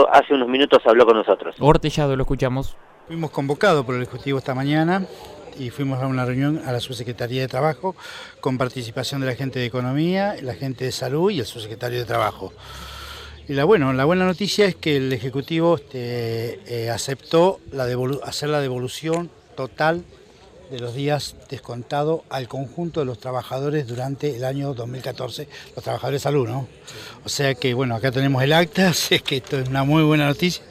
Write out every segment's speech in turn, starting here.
hace unos minutos habló con nosotros. Hortellado, lo escuchamos. Fuimos convocados por el Ejecutivo esta mañana y fuimos a una reunión a la Subsecretaría de Trabajo con participación de la gente de Economía, la gente de Salud y el Subsecretario de Trabajo. Y la buena noticia es que el Ejecutivo aceptó hacer la devolución total de los días descontados al conjunto de los trabajadores durante el año 2014, los trabajadores de salud, ¿no? O sea que, bueno, acá tenemos el acta, sé que esto es una muy buena noticia,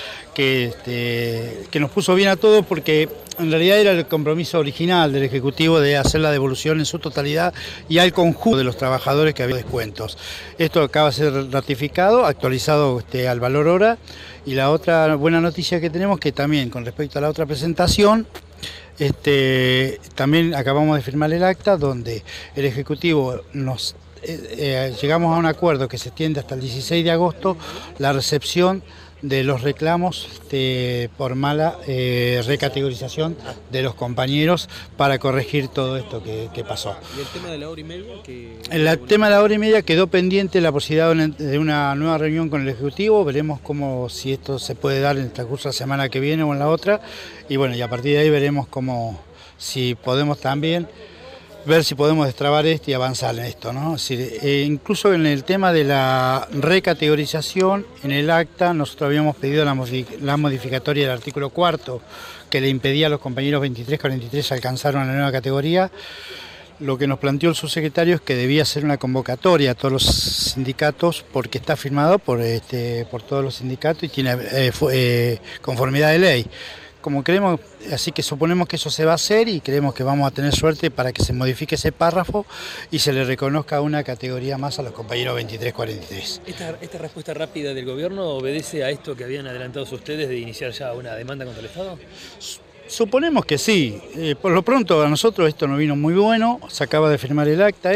que nos puso bien a todos porque en realidad era el compromiso original del Ejecutivo de hacer la devolución en su totalidad y al conjunto de los trabajadores que había descuentos. Esto acaba de ser ratificado, actualizado al valor hora, y la otra buena noticia que tenemos que también con respecto a la otra presentación, también acabamos de firmar el acta donde el Ejecutivo llegamos a un acuerdo que se extiende hasta el 16 de agosto la recepción de los reclamos por mala recategorización de los compañeros para corregir todo esto que pasó. ¿Y el tema de la hora y media? El tema de la hora y media quedó pendiente la posibilidad de una nueva reunión con el Ejecutivo, veremos si esto se puede dar en el transcurso de la semana que viene o en la otra, y bueno, y a partir de ahí veremos si podemos también ver si podemos destrabar esto y avanzar en esto, ¿no? Es decir, incluso en el tema de la recategorización, en el acta nosotros habíamos pedido la modificatoria del artículo 4 que le impedía a los compañeros 23-43 alcanzar una nueva categoría. Lo que nos planteó el subsecretario es que debía ser una convocatoria a todos los sindicatos porque está firmado por todos los sindicatos y tiene conformidad de ley. Como creemos, así que suponemos que eso se va a hacer y creemos que vamos a tener suerte para que se modifique ese párrafo y se le reconozca una categoría más a los compañeros 23-43. ¿Esta respuesta rápida del gobierno obedece a esto que habían adelantado ustedes de iniciar ya una demanda contra el Estado? Suponemos que sí. Por lo pronto a nosotros esto nos vino muy bueno, se acaba de firmar el acta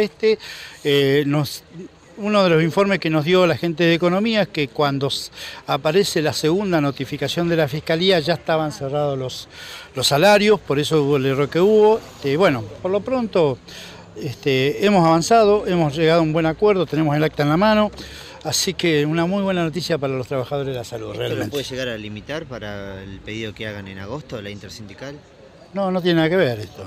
uno de los informes que nos dio la gente de Economía es que cuando aparece la segunda notificación de la Fiscalía ya estaban cerrados los salarios, por eso hubo el error que hubo. Bueno, por lo pronto hemos avanzado, hemos llegado a un buen acuerdo, tenemos el acta en la mano, así que una muy buena noticia para los trabajadores de la salud. ¿Esto realmente lo puede llegar a limitar para el pedido que hagan en agosto, la intersindical? No tiene nada que ver esto.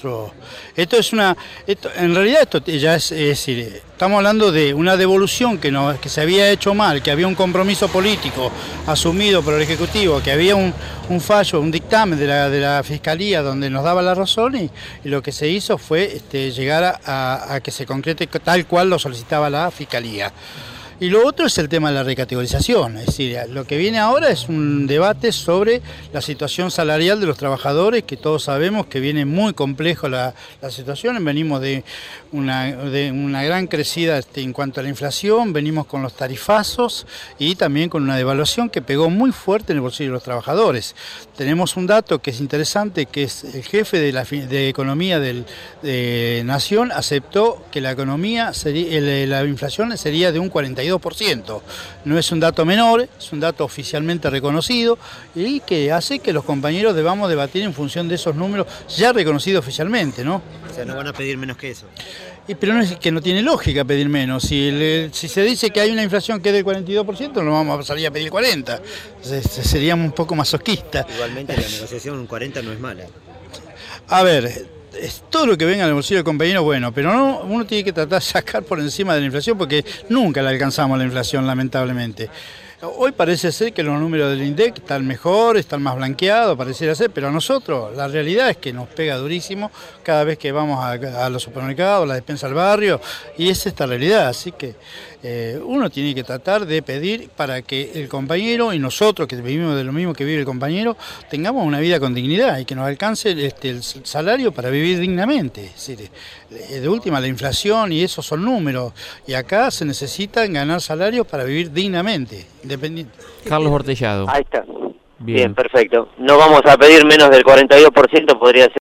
En realidad esto ya es decir, estamos hablando de una devolución que se había hecho mal, que había un compromiso político asumido por el Ejecutivo, que había un fallo, un dictamen de la Fiscalía donde nos daba la razón y lo que se hizo fue llegar a que se concrete tal cual lo solicitaba la Fiscalía. Y lo otro es el tema de la recategorización, es decir, lo que viene ahora es un debate sobre la situación salarial de los trabajadores, que todos sabemos que viene muy complejo la situación, venimos de una gran crecida en cuanto a la inflación, venimos con los tarifazos y también con una devaluación que pegó muy fuerte en el bolsillo de los trabajadores. Tenemos un dato que es interesante, que es el jefe de Economía de Nación aceptó que la inflación sería de un 42%. No es un dato menor, es un dato oficialmente reconocido y que hace que los compañeros debamos debatir en función de esos números ya reconocidos oficialmente, ¿no? O sea, no van a pedir menos que eso. Pero no es que no tiene lógica pedir menos. Si se dice que hay una inflación que es del 42%, no vamos a salir a pedir 40%. Seríamos un poco masoquistas. Igualmente la negociación un 40 no es mala. A ver, todo lo que venga del bolsillo del compañero, bueno, pero uno tiene que tratar de sacar por encima de la inflación porque nunca la alcanzamos la inflación, lamentablemente. Hoy parece ser que los números del INDEC están mejor, están más blanqueados, pareciera ser, pero a nosotros la realidad es que nos pega durísimo cada vez que vamos a los supermercados, a la despensa del barrio, y es esta realidad, así que uno tiene que tratar de pedir para que el compañero y nosotros que vivimos de lo mismo que vive el compañero, tengamos una vida con dignidad y que nos alcance el salario para vivir dignamente. Es decir, de última la inflación y esos son números, y acá se necesitan ganar salarios para vivir dignamente. Independiente. Carlos Hortellado. Ahí está. Bien, perfecto. No vamos a pedir menos del 42%, podría ser.